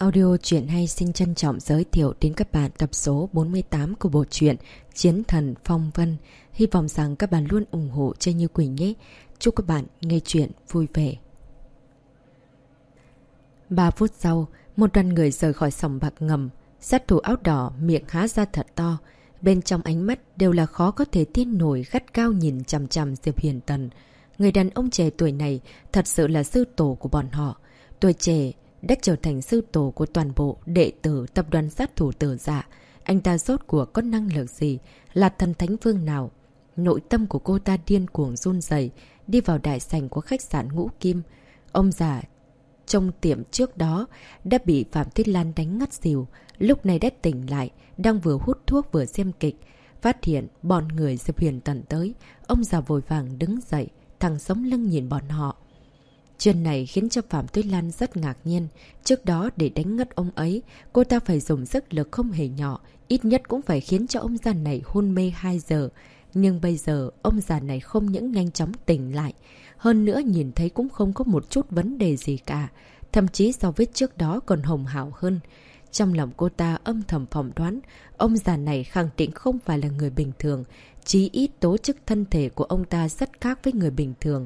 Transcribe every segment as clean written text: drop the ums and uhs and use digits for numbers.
Audio truyện hay xin trân trọng giới thiệu đến các bạn tập số 48 của bộ truyện Chiến Thần Phong Vân. Hy vọng rằng các bạn luôn ủng hộ cho Như Quỳnh nhé. Chúc các bạn nghe truyện vui vẻ. 3 phút sau, một đoàn người rời khỏi sòng bạc ngầm. Sát thủ áo đỏ miệng há ra thật to. Bên trong ánh mắt đều là khó có thể tin nổi, gắt cao nhìn chằm chằm Diệp Huyền Tần. Người đàn ông trẻ tuổi này thật sự là sư tổ của bọn họ. Tuổi trẻ đã trở thành sư tổ của toàn bộ đệ tử tập đoàn sát thủ Tử Dạ. Anh ta rốt cuộc có năng lực gì, là thần thánh vương nào? Nội tâm của cô ta điên cuồng run rẩy, đi vào đại sảnh của khách sạn Ngũ Kim. Ông già trong tiệm trước đó đã bị Phạm Tuyết Lan đánh ngất xỉu, lúc này đã tỉnh lại, đang vừa hút thuốc vừa xem kịch. Phát hiện bọn người Diệp Huyền Tần tới, ông già vội vàng đứng dậy, thẳng sống lưng nhìn bọn họ. Chuyện này khiến cho Phạm Tuyết Lan rất ngạc nhiên. Trước đó để đánh ngất ông ấy, cô ta phải dùng sức lực không hề nhỏ, ít nhất cũng phải khiến cho ông già này hôn mê 2 giờ. Nhưng bây giờ, ông già này không những nhanh chóng tỉnh lại, hơn nữa nhìn thấy cũng không có một chút vấn đề gì cả, thậm chí so với trước đó còn hồng hào hơn. Trong lòng cô ta âm thầm phỏng đoán, ông già này khẳng định không phải là người bình thường, chí ít tố chức thân thể của ông ta rất khác với người bình thường.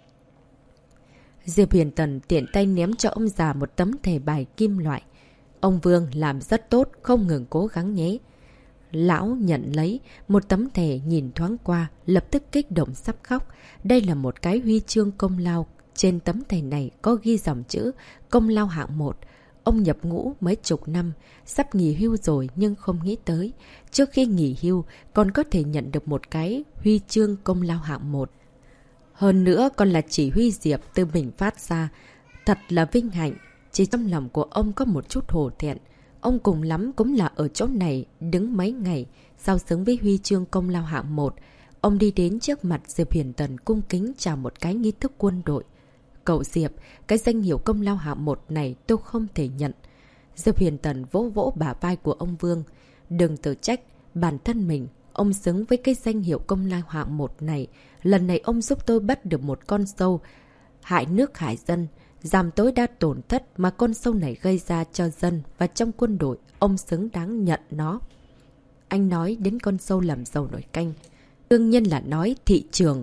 Diệp Huyền Tần tiện tay ném cho ông già một tấm thẻ bài kim loại. Ông Vương làm rất tốt, không ngừng cố gắng nhé. Lão nhận lấy một tấm thẻ, nhìn thoáng qua, lập tức kích động sắp khóc. Đây là một cái huy chương công lao. Trên tấm thẻ này có ghi dòng chữ công lao hạng 1. Ông nhập ngũ mấy chục năm, sắp nghỉ hưu rồi nhưng không nghĩ tới. Trước khi nghỉ hưu còn có thể nhận được một cái huy chương công lao hạng 1. Hơn nữa còn là chỉ huy Diệp từ mình phát ra. Thật là vinh hạnh. Chỉ trong lòng của ông có một chút hổ thẹn. Ông cùng lắm cũng là ở chỗ này đứng mấy ngày, sao xứng với huy chương công lao hạng 1. Ông đi đến trước mặt Diệp Huyền Tần cung kính chào một cái nghi thức quân đội. Cậu Diệp, cái danh hiệu công lao hạng 1 này tôi không thể nhận. Diệp Huyền Tần vỗ vỗ bả vai của ông Vương. Đừng tự trách bản thân mình. Ông xứng với cái danh hiệu công lao hạng 1 này. Lần này ông giúp tôi bắt được một con sâu hại nước hại dân, giảm tối đa tổn thất mà con sâu này gây ra cho dân và trong quân đội. Ông xứng đáng nhận nó. Anh nói đến con sâu làm dầu nồi canh, đương nhiên là nói thị trường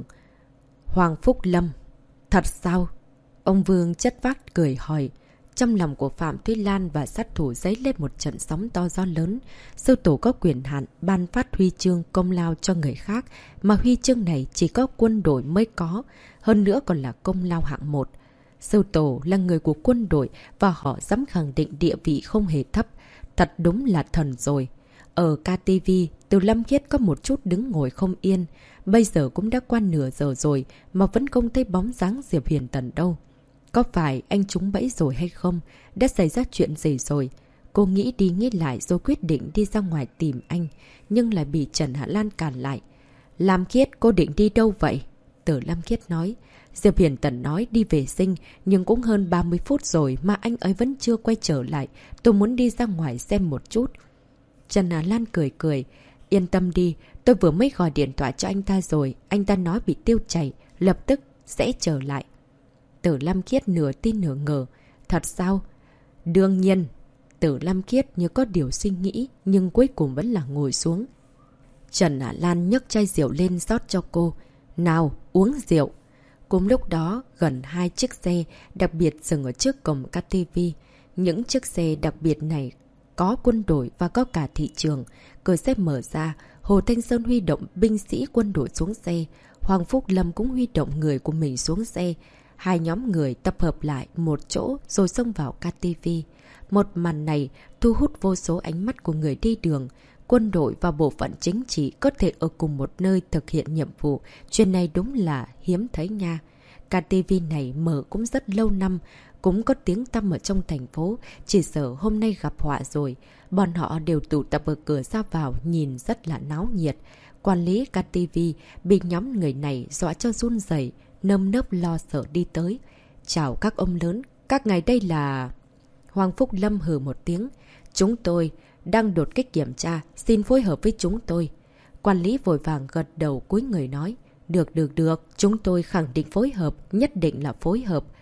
Hoàng Phúc Lâm. Thật sao? Ông Vương chất phác cười hỏi. Trong lòng của Phạm Tuyết Lan và sát thủ dấy lên một trận sóng to gió lớn. Sư tổ có quyền hạn ban phát huy chương công lao cho người khác, mà huy chương này chỉ có quân đội mới có, hơn nữa còn là công lao hạng 1. Sư tổ là người của quân đội và họ dám khẳng định địa vị không hề thấp. Thật đúng là thần rồi. Ở KTV, Từ Lâm Khiết có một chút đứng ngồi không yên. Bây giờ cũng đã qua nửa giờ rồi mà vẫn không thấy bóng dáng Diệp Huyền Tần đâu. Có phải anh trúng bẫy rồi hay không? Đã xảy ra chuyện gì rồi? Cô nghĩ đi nghĩ lại rồi quyết định đi ra ngoài tìm anh, nhưng lại bị Trần Hạ Lan cản lại. Lam Khiết, cô định đi đâu vậy? Tử Lam Khiết nói. Diệp Huyền Tần nói đi vệ sinh, nhưng cũng hơn 30 phút rồi mà anh ấy vẫn chưa quay trở lại. Tôi muốn đi ra ngoài xem một chút. Trần Hạ Lan cười cười. Yên tâm đi, tôi vừa mới gọi điện thoại cho anh ta rồi. Anh ta nói bị tiêu chảy, lập tức sẽ trở lại. Tử Lam Khiết nửa tin nửa ngờ. Thật sao? Đương nhiên. Tử Lam Khiết như có điều suy nghĩ, nhưng cuối cùng vẫn là ngồi xuống. Trần Hạ Lan nhấc chai rượu lên rót cho cô. Nào, uống rượu. Cùng lúc đó, gần 2 chiếc xe đặc biệt dừng ở trước cổng KTV. Những chiếc xe đặc biệt này có quân đội và có cả thị trường. Cửa xe mở ra, Hồ Thanh Sơn huy động binh sĩ quân đội xuống xe. Hoàng Phúc Lâm cũng huy động người của mình xuống xe. Hai nhóm người tập hợp lại một chỗ rồi xông vào KTV. Một màn này thu hút vô số ánh mắt của người đi đường. Quân đội và bộ phận chính trị có thể ở cùng một nơi thực hiện nhiệm vụ. Chuyện này đúng là hiếm thấy nha. KTV này mở cũng rất lâu năm, cũng có tiếng tăm ở trong thành phố. Chỉ sợ hôm nay gặp họa rồi. Bọn họ đều tụ tập ở cửa ra vào nhìn rất là náo nhiệt. Quản lý KTV bị nhóm người này dọa cho run rẩy, nơm nớp lo sợ đi tới. Chào các ông lớn, các ngài đây là... Hoàng Phúc Lâm hừ một tiếng. Chúng tôi đang đột kích kiểm tra, xin phối hợp với chúng tôi. Quản lý vội vàng gật đầu cúi người nói. Được, chúng tôi khẳng định phối hợp, nhất định là phối hợp.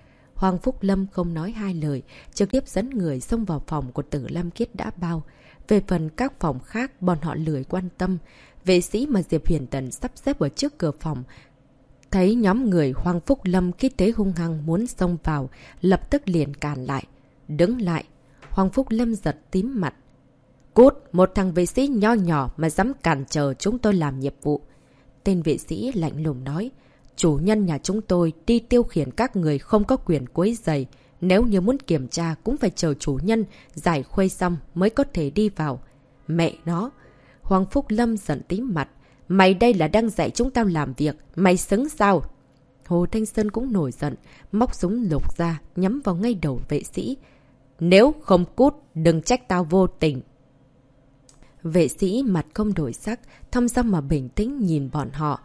Hoàng Phúc Lâm không nói hai lời, trực tiếp dẫn người xông vào phòng của Tử Lam Khiết đã bao. Về phần các phòng khác, bọn họ lười quan tâm. Vệ sĩ mà Diệp Huyền Tần sắp xếp ở trước cửa phòng, thấy nhóm người Hoàng Phúc Lâm khí thế hung hăng muốn xông vào, lập tức liền cản lại. Đứng lại. Hoàng Phúc Lâm giật tím mặt. Cút, một thằng vệ sĩ nho nhỏ mà dám cản trở chúng tôi làm nhiệm vụ. Tên vệ sĩ lạnh lùng nói. Chủ nhân nhà chúng tôi đi tiêu khiển các người không có quyền quấy rầy. Nếu như muốn kiểm tra cũng phải chờ chủ nhân giải khuây xong mới có thể đi vào. Mẹ nó! Hoàng Phúc Lâm giận tím mặt. Mày đây là đang dạy chúng tao làm việc. Mày xứng sao? Hồ Thanh Sơn cũng nổi giận. Móc súng lục ra nhắm vào ngay đầu vệ sĩ. Nếu không cút đừng trách tao vô tình. Vệ sĩ mặt không đổi sắc, thong dong mà bình tĩnh nhìn bọn họ.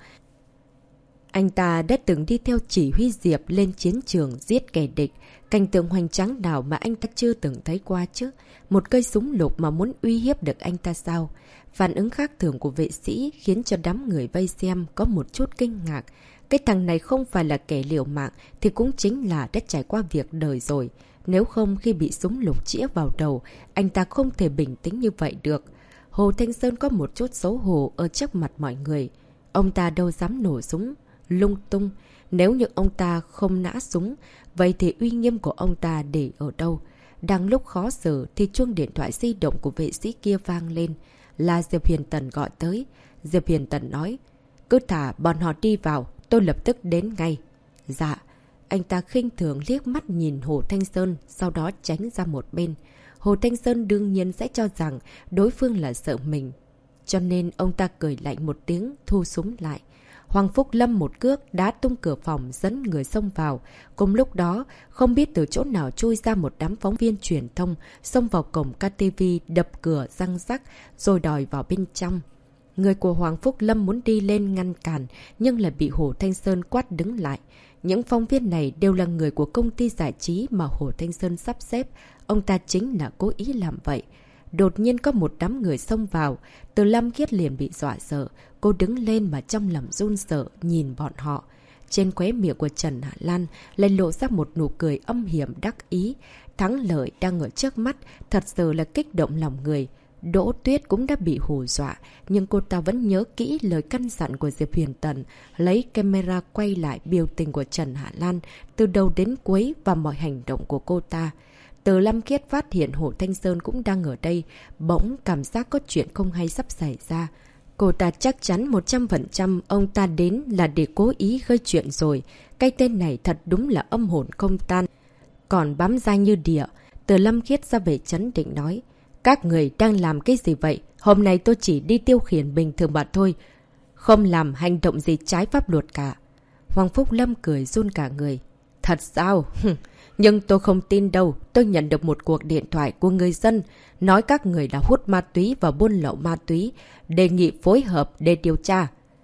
Anh ta đã từng đi theo chỉ huy Diệp lên chiến trường giết kẻ địch. Cảnh tượng hoành tráng nào mà anh ta chưa từng thấy qua chứ. Một cây súng lục mà muốn uy hiếp được anh ta sao? Phản ứng khác thường của vệ sĩ khiến cho đám người vây xem có một chút kinh ngạc. Cái thằng này không phải là kẻ liều mạng thì cũng chính là đã trải qua việc đời rồi. Nếu không khi bị súng lục chĩa vào đầu, anh ta không thể bình tĩnh như vậy được. Hồ Thanh Sơn có một chút xấu hổ ở trước mặt mọi người. Ông ta đâu dám nổ súng lung tung. Nếu như ông ta không nã súng, vậy thì uy nghiêm của ông ta để ở đâu? Đang lúc khó xử thì chuông điện thoại di động của vệ sĩ kia vang lên. Là Diệp Huyền Tần gọi tới. Diệp Huyền Tần nói, cứ thả bọn họ đi vào, tôi lập tức đến ngay. Dạ. Anh ta khinh thường liếc mắt nhìn Hồ Thanh Sơn, sau đó tránh ra một bên. Hồ Thanh Sơn đương nhiên sẽ cho rằng đối phương là sợ mình. Cho nên ông ta cười lạnh một tiếng, thu súng lại. Hoàng Phúc Lâm một cước đá tung cửa phòng dẫn người xông vào. Cùng lúc đó, không biết từ chỗ nào chui ra một đám phóng viên truyền thông, xông vào cổng KTV đập cửa răng rắc rồi đòi vào bên trong. Người của Hoàng Phúc Lâm muốn đi lên ngăn cản nhưng lại bị Hồ Thanh Sơn quát đứng lại. Những phóng viên này đều là người của công ty giải trí mà Hồ Thanh Sơn sắp xếp. Ông ta chính là cố ý làm vậy. Đột nhiên có một đám người xông vào. Từ Lam Khiết liền bị dọa sợ. Cô đứng lên mà trong lòng run sợ nhìn bọn họ. Trên khóe miệng của Trần Hạ Lan lại lộ ra một nụ cười âm hiểm đắc ý. Thắng lợi đang ở trước mắt, thật sự là kích động lòng người. Đỗ Tuyết cũng đã bị hù dọa, nhưng cô ta vẫn nhớ kỹ lời căn dặn của Diệp Huyền Tần, lấy camera quay lại biểu tình của Trần Hạ Lan từ đầu đến cuối và mọi hành động của cô ta. Từ Lam Khiết phát hiện Hồ Thanh Sơn cũng đang ở đây, bỗng cảm giác có chuyện không hay sắp xảy ra. Cô ta chắc chắn 100% ông ta đến là để cố ý gây chuyện rồi. Cái tên này thật đúng là âm hồn không tan, còn bám dai như địa. Từ Lam Khiết ra vẻ trấn định nói, các người đang làm cái gì vậy? Hôm nay tôi chỉ đi tiêu khiển bình thường mà thôi, không làm hành động gì trái pháp luật cả. Hoàng Phúc Lâm cười run cả người. Thật sao? Nhưng tôi không tin đâu. Tôi nhận được một cuộc điện thoại của người dân nói các người đã hút ma túy và buôn lậu ma túy, đề nghị phối hợp để điều tra.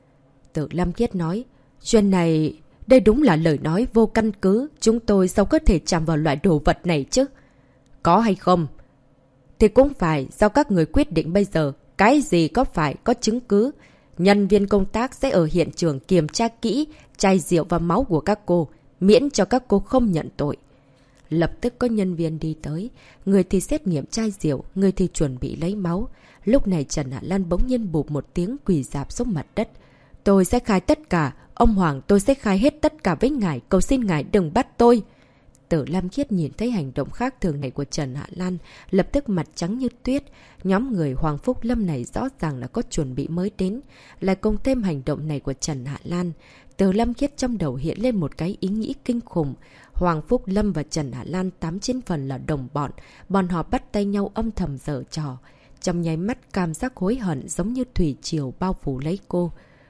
Từ Lam Khiết nói, chuyện này, đây đúng là lời nói vô căn cứ. Chúng tôi sao có thể chạm vào loại đồ vật này chứ? Có hay không thì cũng phải do các người quyết định bây giờ. Cái gì có phải có chứng cứ. Nhân viên công tác sẽ ở hiện trường kiểm tra kỹ chai rượu và máu của các cô, miễn cho các cô không nhận tội. Lập tức có nhân viên đi tới. Người thì xét nghiệm chai rượu, người thì chuẩn bị lấy máu. Lúc này Trần Hạ Lan bỗng nhiên bụp một tiếng quỳ rạp xuống mặt đất. Tôi sẽ khai tất cả. Ông Hoàng, tôi sẽ khai hết tất cả với ngài. Cầu xin ngài đừng bắt tôi. Tử Lam Khiết nhìn thấy hành động khác thường này của Trần Hạ Lan, lập tức mặt trắng như tuyết. Nhóm người Hoàng Phúc Lâm này rõ ràng là có chuẩn bị mới đến, lại cộng thêm hành động này của Trần Hạ Lan. Tử Lam Khiết trong đầu hiện lên một cái ý nghĩ kinh khủng. Hoàng Phúc Lâm và Trần Hạ Lan 8/9 phần là đồng bọn, bọn họ bắt tay nhau âm thầm giở trò. Trong nháy mắt cảm giác hối hận giống như thủy triều bao phủ lấy cô.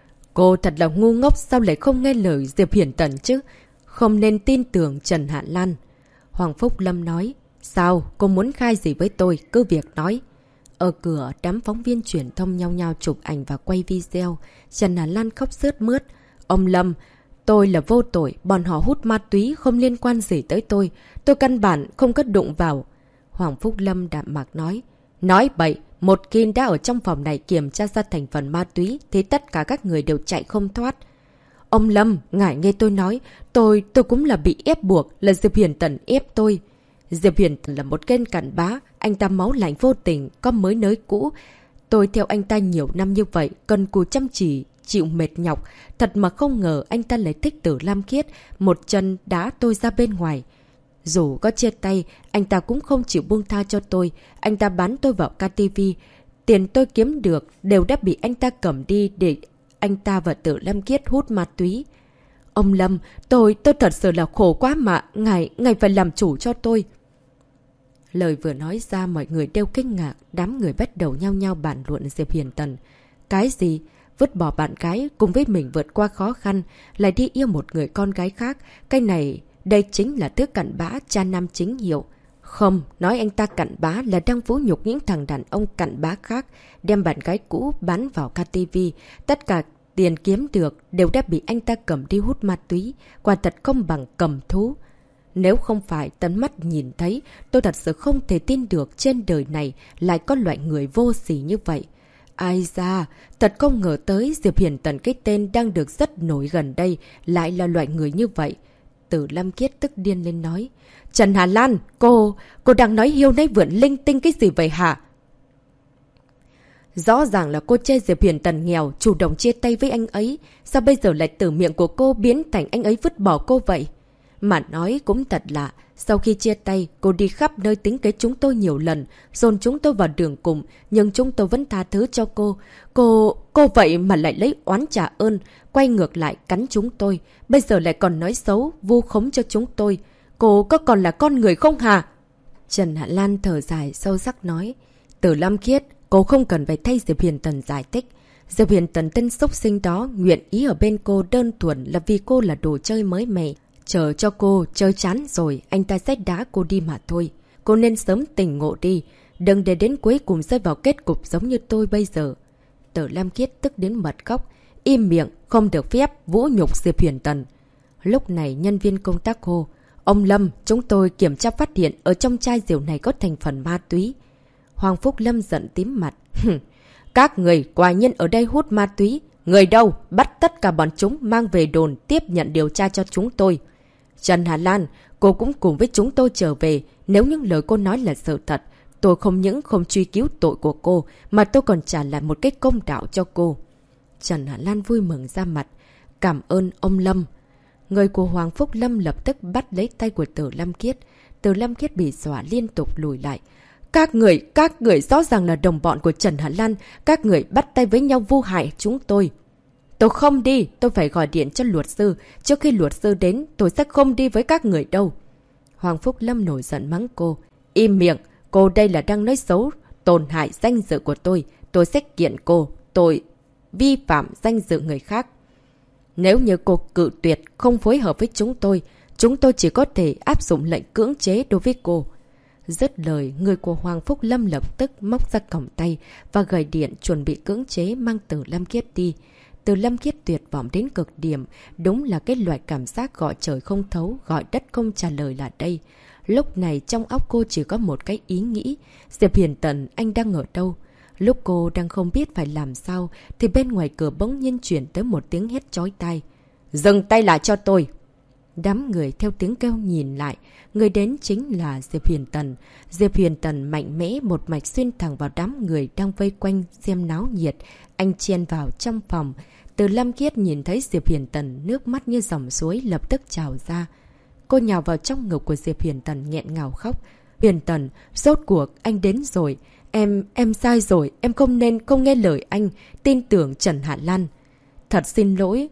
Cô thật là ngu ngốc, sao lại không nghe lời Diệp Hiển Tần chứ? Không nên tin tưởng Trần Hạ Lan. Hoàng Phúc Lâm nói, sao, cô muốn khai gì với tôi, cứ việc nói. Ở cửa, đám phóng viên truyền thông nhau nhau chụp ảnh và quay video. Trần Hạ Lan khóc sướt mướt. Ông Lâm, tôi là vô tội, bọn họ hút ma túy không liên quan gì tới tôi căn bản không có đụng vào. Hoàng Phúc Lâm đạm mạc nói bậy, một khi đã ở trong phòng này kiểm tra ra thành phần ma túy thì tất cả các người đều chạy không thoát. Ông Lâm, ngài nghe tôi nói, tôi cũng là bị ép buộc, là Diệp Huyền Tần ép tôi. Diệp Huyền Tần là một kênh cặn bã, anh ta máu lạnh vô tình, có mới nới cũ. Tôi theo anh ta nhiều năm như vậy, cần cù chăm chỉ, chịu mệt nhọc. Thật mà không ngờ anh ta lại thích Tử Lam Khiết, một chân đá tôi ra bên ngoài. Dù có chia tay, anh ta cũng không chịu buông tha cho tôi. Anh ta bán tôi vào KTV. Tiền tôi kiếm được đều đã bị anh ta cầm đi để anh ta và Tử Lam Khiết hút ma túy. Ông Lâm, tôi thật sự là khổ quá mà, ngài phải làm chủ cho tôi. Lời vừa nói ra mọi người đều kinh ngạc, đám người bắt đầu nhao nhao bàn luận Diệp Huyền Tần. Cái gì? Vứt bỏ bạn gái cùng với mình vượt qua khó khăn, lại đi yêu một người con gái khác. Cái này, đây chính là thứ cặn bã cha nam chính hiệu. Không, nói anh ta cặn bã là đang vũ nhục những thằng đàn ông cặn bã khác, đem bạn gái cũ bán vào KTV. Tất cả tiền kiếm được đều đã bị anh ta cầm đi hút ma túy, quả thật không bằng cầm thú. Nếu không phải tận mắt nhìn thấy, tôi thật sự không thể tin được trên đời này lại có loại người vô sỉ như vậy. Ai da, thật không ngờ tới Diệp Huyền Tần cái tên đang được rất nổi gần đây lại là loại người như vậy. Tử Lam Khiết tức điên lên nói. Trần Hà Lan, cô đang nói hiêu nấy vượn linh tinh cái gì vậy hả? Rõ ràng là cô chê Diệp Huyền Tần nghèo, chủ động chia tay với anh ấy. Sao bây giờ lại từ miệng của cô biến thành anh ấy vứt bỏ cô vậy? Mà nói cũng thật lạ, sau khi chia tay, cô đi khắp nơi tính kế chúng tôi nhiều lần, dồn chúng tôi vào đường cùng, nhưng chúng tôi vẫn tha thứ cho cô. Cô vậy mà lại lấy oán trả ơn, quay ngược lại cắn chúng tôi, bây giờ lại còn nói xấu, vu khống cho chúng tôi. Cô có còn là con người không hả? Trần Hạ Lan thở dài sâu sắc nói. Tử Lam Khiết, cô không cần phải thay Diệp Huyền Tần giải thích. Diệp Huyền Tần tên xúc sinh đó nguyện ý ở bên cô đơn thuần là vì cô là đồ chơi mới mẻ. Chờ cho cô chơi chán rồi, anh ta sẽ đá cô đi mà thôi. Cô nên sớm tỉnh ngộ đi, đừng để đến cuối cùng rơi vào kết cục giống như tôi bây giờ. Tử Lam Khiết tức đến bật khóc. Im miệng, không được phép vũ nhục Diệp Huyền Tần. Lúc này nhân viên công tác hô. Ông Lâm, chúng tôi kiểm tra phát hiện ở trong chai rượu này có thành phần ma túy. Hoàng Phúc Lâm giận tím mặt. Các người quả nhiên ở đây hút ma túy. Người đâu? Bắt tất cả bọn chúng mang về đồn tiếp nhận điều tra cho chúng tôi. Trần Hà Lan, cô cũng cùng với chúng tôi trở về. Nếu những lời cô nói là sự thật, tôi không những không truy cứu tội của cô, mà tôi còn trả lại một cái công đạo cho cô. Trần Hà Lan vui mừng ra mặt. Cảm ơn ông Lâm. Người của Hoàng Phúc Lâm lập tức bắt lấy tay của Tử Lam Khiết. Tử Lam Khiết bị dọa liên tục lùi lại. Các người rõ ràng là đồng bọn của Trần Hà Lan. Các người bắt tay với nhau vu hại chúng tôi. Tôi không đi, tôi phải gọi điện cho luật sư. Trước khi luật sư đến, tôi sẽ không đi với các người đâu. Hoàng Phúc Lâm nổi giận mắng cô. Im miệng, cô đây là đang nói xấu, tổn hại danh dự của tôi. Tôi sẽ kiện cô, tôi vi phạm danh dự người khác. Nếu như cô cự tuyệt, không phối hợp với chúng tôi chỉ có thể áp dụng lệnh cưỡng chế đối với cô. Dứt lời, người của Hoàng Phúc Lâm lập tức móc ra còng tay và gửi điện chuẩn bị cưỡng chế mang Tử Lam Khiết đi. Tử Lam Khiết tuyệt vọng đến cực điểm, đúng là cái loại cảm giác gọi trời không thấu, gọi đất không trả lời là đây. Lúc này trong óc cô chỉ có một cái ý nghĩ, Diệp Huyền Tần anh đang ở đâu? Lúc cô đang không biết phải làm sao, thì bên ngoài cửa bỗng nhiên chuyển tới một tiếng hét chói tai. Dừng tay lại cho tôi! Đám người theo tiếng kêu nhìn lại, người đến chính là Diệp Huyền Tần. Diệp Huyền Tần mạnh mẽ một mạch xuyên thẳng vào đám người đang vây quanh xem náo nhiệt. Anh chen vào trong phòng. Từ Lam Khiết nhìn thấy Diệp Huyền Tần, nước mắt như dòng suối lập tức trào ra. Cô nhào vào trong ngực của Diệp Huyền Tần nghẹn ngào khóc. Huyền Tần, rốt cuộc anh đến rồi. Em sai rồi, em không nghe lời anh, tin tưởng Trần Hạ Lan. Thật xin lỗi.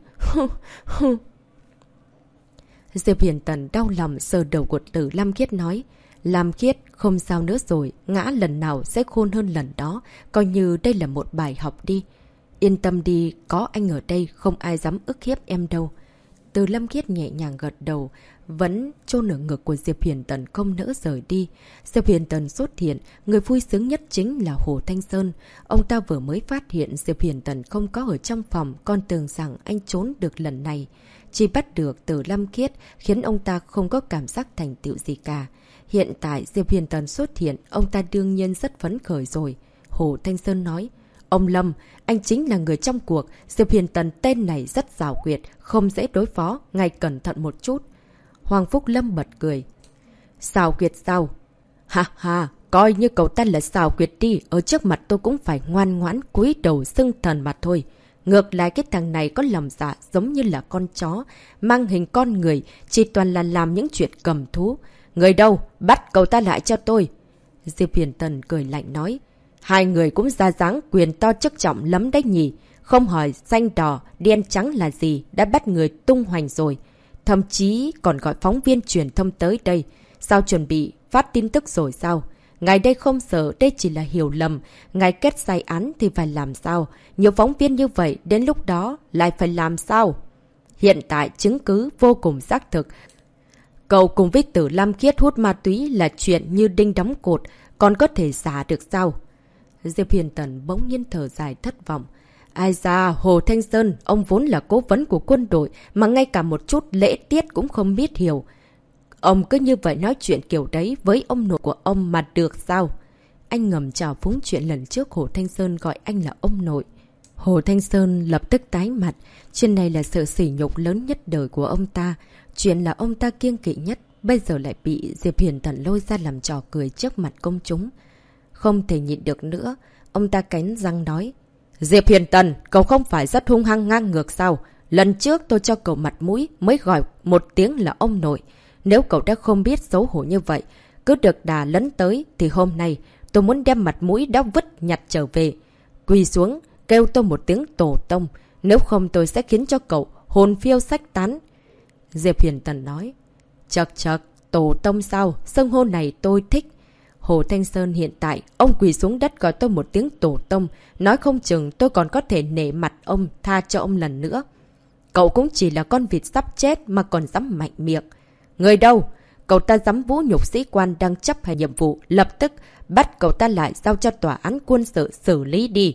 Diệp Huyền Tần đau lòng sờ đầu của Tử Lam Khiết nói. Lam Khiết, không sao nữa rồi, ngã lần nào sẽ khôn hơn lần đó, coi như đây là một bài học đi. Yên tâm đi, có anh ở đây, không ai dám ức hiếp em đâu. Từ Lam Khiết nhẹ nhàng gật đầu, vẫn chôn ở ngực của Diệp Huyền Tần không nỡ rời đi. Diệp Huyền Tần xuất hiện, người vui sướng nhất chính là Hồ Thanh Sơn. Ông ta vừa mới phát hiện Diệp Huyền Tần không có ở trong phòng, còn tưởng rằng anh trốn được lần này. Chỉ bắt được Từ Lam Khiết khiến ông ta không có cảm giác thành tựu gì cả. Hiện tại Diệp Huyền Tần xuất hiện, ông ta đương nhiên rất phấn khởi rồi. Hồ Thanh Sơn nói, Ông Lâm, anh chính là người trong cuộc. Diệp Hiền Tần tên này rất xảo quyệt, không dễ đối phó, ngài cẩn thận một chút. Hoàng Phúc Lâm bật cười. Xảo quyệt sao? Ha ha, coi như cậu ta là xảo quyệt đi, ở trước mặt tôi cũng phải ngoan ngoãn cúi đầu xưng thần mà thôi. Ngược lại cái thằng này có lòng dạ giống như là con chó, mang hình con người, chỉ toàn là làm những chuyện cầm thú. Người đâu? Bắt cậu ta lại cho tôi. Diệp Hiền Tần cười lạnh nói. Hai người cũng ra dáng quyền to chức trọng lắm đấy nhỉ. Không hỏi xanh đỏ, đen trắng là gì, đã bắt người tung hoành rồi. Thậm chí còn gọi phóng viên truyền thông tới đây. Sao chuẩn bị phát tin tức rồi sao? Ngài đây không sợ, đây chỉ là hiểu lầm. Ngài kết sai án thì phải làm sao? Nhiều phóng viên như vậy, đến lúc đó lại phải làm sao? Hiện tại chứng cứ vô cùng xác thực. Cậu cùng với Tử Lam Khiết hút ma túy là chuyện như đinh đóng cột, còn có thể giả được sao? Diệp Hiền Tần bỗng nhiên thở dài thất vọng. Ai da, Hồ Thanh Sơn, ông vốn là cố vấn của quân đội mà ngay cả một chút lễ tiết cũng không biết hiểu. Ông cứ như vậy nói chuyện kiểu đấy với ông nội của ông mà được sao? Anh ngầm chào phúng chuyện lần trước Hồ Thanh Sơn gọi anh là ông nội. Hồ Thanh Sơn lập tức tái mặt. Chuyện này là sự sỉ nhục lớn nhất đời của ông ta. Chuyện là ông ta kiêng kỵ nhất, bây giờ lại bị Diệp Hiền Tần lôi ra làm trò cười trước mặt công chúng. Không thể nhịn được nữa, ông ta cắn răng nói. Diệp Hiền Tần, cậu không phải rất hung hăng ngang ngược sao? Lần trước tôi cho cậu mặt mũi mới gọi một tiếng là ông nội. Nếu cậu đã không biết xấu hổ như vậy, cứ được đà lấn tới thì hôm nay tôi muốn đem mặt mũi đã vứt nhặt trở về. Quỳ xuống, kêu tôi một tiếng tổ tông, nếu không tôi sẽ khiến cho cậu hồn phiêu sách tán. Diệp Hiền Tần nói. Chật chật, tổ tông sao? Xưng hô này tôi thích. Hồ Thanh Sơn hiện tại, ông quỳ xuống đất gọi tôi một tiếng tổ tông, nói không chừng tôi còn có thể nể mặt ông, tha cho ông lần nữa. Cậu cũng chỉ là con vịt sắp chết mà còn dám mạnh miệng. Người đâu? Cậu ta dám vũ nhục sĩ quan đang chấp hành nhiệm vụ, lập tức bắt cậu ta lại giao cho tòa án quân sự xử lý đi.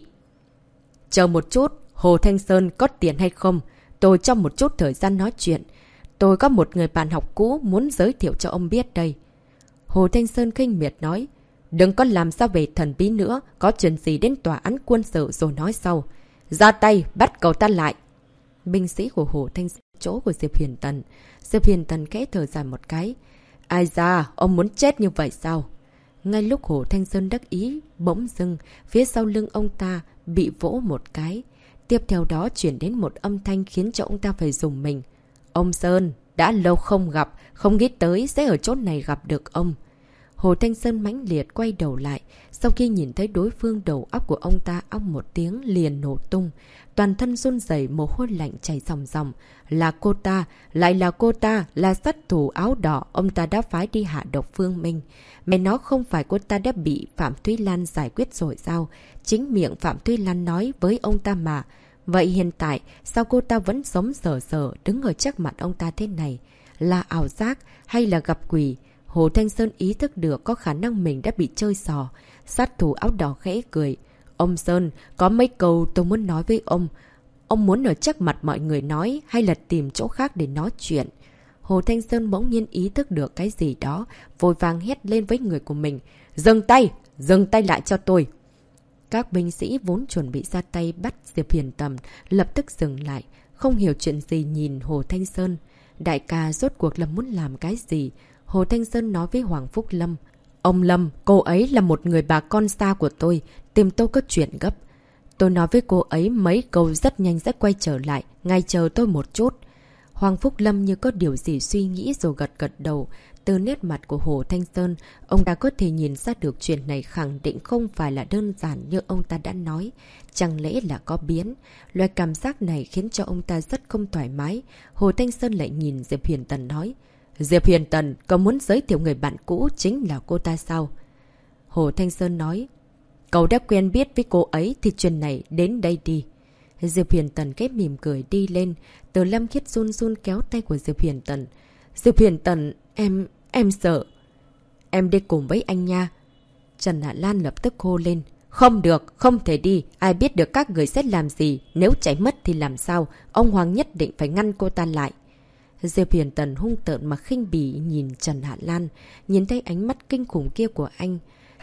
Chờ một chút, Hồ Thanh Sơn có tiền hay không? Tôi cho một chút thời gian nói chuyện. Tôi có một người bạn học cũ muốn giới thiệu cho ông biết đây. Hồ Thanh Sơn khinh miệt nói. Đừng có làm sao về thần bí nữa, có chuyện gì đến tòa án quân sự rồi nói sau. Ra tay, bắt cậu ta lại. Binh sĩ của Hồ Thanh Sơn chỗ của Diệp Hiền Tần. Diệp Hiền Tần khẽ thở dài một cái. Ai da, ông muốn chết như vậy sao? Ngay lúc Hồ Thanh Sơn đắc ý, bỗng dưng, phía sau lưng ông ta bị vỗ một cái. Tiếp theo đó chuyển đến một âm thanh khiến cho ông ta phải rùng mình. Ông Sơn, đã lâu không gặp, không nghĩ tới sẽ ở chỗ này gặp được ông. Hồ Thanh Sơn mãnh liệt quay đầu lại. Sau khi nhìn thấy đối phương, đầu óc của ông ta ong một tiếng liền nổ tung. Toàn thân run rẩy, mồ hôi lạnh chảy ròng ròng. Là cô ta, lại là cô ta, là sát thủ áo đỏ ông ta đã phái đi hạ độc Phương Minh. Mẹ nó không phải cô ta đã bị Phạm Thúy Lan giải quyết rồi sao? Chính miệng Phạm Thúy Lan nói với ông ta mà. Vậy hiện tại, sao cô ta vẫn sống sờ sờ đứng ở trước mặt ông ta thế này? Là ảo giác hay là gặp quỷ? Hồ Thanh Sơn ý thức được có khả năng mình đã bị chơi xò. Sát thủ áo đỏ khẽ cười. Ông Sơn, có mấy câu tôi muốn nói với ông. Ông muốn ở trước mặt mọi người nói hay là tìm chỗ khác để nói chuyện? Hồ Thanh Sơn bỗng nhiên ý thức được cái gì đó, vội vàng hét lên với người của mình. Dừng tay lại cho tôi. Các binh sĩ vốn chuẩn bị ra tay bắt Diệp Hiền Tần lập tức dừng lại, không hiểu chuyện gì nhìn Hồ Thanh Sơn. Đại ca rốt cuộc là muốn làm cái gì? Hồ Thanh Sơn nói với Hoàng Phúc Lâm. Ông Lâm, cô ấy là một người bà con xa của tôi, tìm tôi có chuyện gấp. Tôi nói với cô ấy mấy câu rất nhanh sẽ quay trở lại, ngay chờ tôi một chút. Hoàng Phúc Lâm như có điều gì suy nghĩ rồi gật gật đầu. Từ nét mặt của Hồ Thanh Sơn, ông đã có thể nhìn ra được chuyện này khẳng định không phải là đơn giản như ông ta đã nói. Chẳng lẽ là có biến? Loại cảm giác này khiến cho ông ta rất không thoải mái. Hồ Thanh Sơn lại nhìn Diệp Hiền Tần nói. Diệp Hiền Tần, có muốn giới thiệu người bạn cũ chính là cô ta sao? Hồ Thanh Sơn nói. Cậu đã quen biết với cô ấy thì chuyện này đến đây đi. Diệp Hiền Tần khép mỉm cười đi lên. Từ Lâm Khiết run run kéo tay của Diệp Hiền Tần. Diệp Hiền Tần, em sợ. Em đi cùng với anh nha. Trần Hạ Lan lập tức hô lên. Không được, không thể đi. Ai biết được các người sẽ làm gì. Nếu chạy mất thì làm sao? Ông Hoàng nhất định phải ngăn cô ta lại. Diệp Hiền Tần hung tợn mà khinh bỉ nhìn Trần Hạ Lan. Nhìn thấy ánh mắt kinh khủng kia của anh.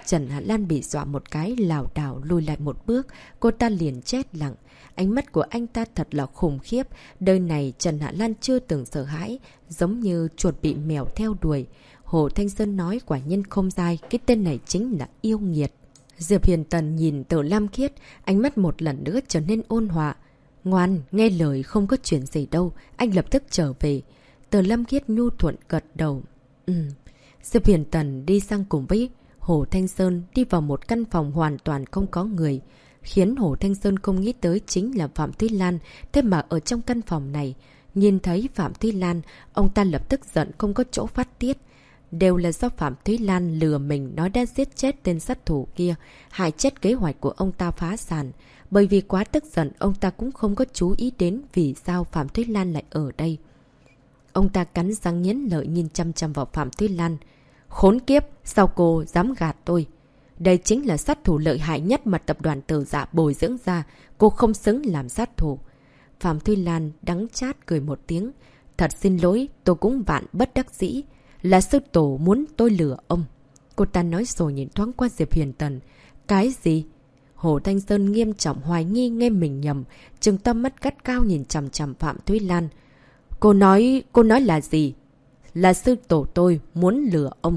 Trần Hạ Lan bị dọa một cái, lảo đảo lùi lại một bước, cô ta liền chết lặng. Ánh mắt của anh ta thật là khủng khiếp, đời này Trần Hạ Lan chưa từng sợ hãi, giống như chuột bị mèo theo đuổi. Hồ Thanh Sơn nói quả nhiên không sai, cái tên này chính là yêu nghiệt. Diệp Hiền Tần nhìn Từ Lam Khiết, ánh mắt một lần nữa trở nên ôn hòa. Ngoan, nghe lời không có chuyện gì đâu, anh lập tức trở về. Từ Lam Khiết nhu thuận gật đầu. Diệp Hiền Tần đi sang cùng với Hồ Thanh Sơn đi vào một căn phòng hoàn toàn không có người. Khiến Hồ Thanh Sơn không nghĩ tới chính là Phạm Thúy Lan, thế mà ở trong căn phòng này, nhìn thấy Phạm Thúy Lan, ông ta lập tức giận không có chỗ phát tiết. Đều là do Phạm Thúy Lan lừa mình nói đã giết chết tên sát thủ kia, hại chết kế hoạch của ông ta phá sản. Bởi vì quá tức giận, ông ta cũng không có chú ý đến vì sao Phạm Thúy Lan lại ở đây. Ông ta cắn răng nghiến lợi nhìn chăm chăm vào Phạm Thúy Lan. Khốn kiếp, sao cô dám gạt tôi? Đây chính là sát thủ lợi hại nhất mà tập đoàn Từ Dạ bồi dưỡng ra, cô không xứng làm sát thủ. Phạm Thúy Lan đắng chát cười một tiếng. Thật xin lỗi, tôi cũng vạn bất đắc dĩ. Là sư tổ muốn tôi lừa ông. Cô ta nói rồi nhìn thoáng qua Diệp Hiền Tần. Cái gì? Hồ Thanh Sơn nghiêm trọng hoài nghi nghe mình nhầm, trừng tâm mắt gắt cao nhìn chằm chằm Phạm Thúy Lan. Cô nói là gì? Là sư tổ tôi muốn lừa ông.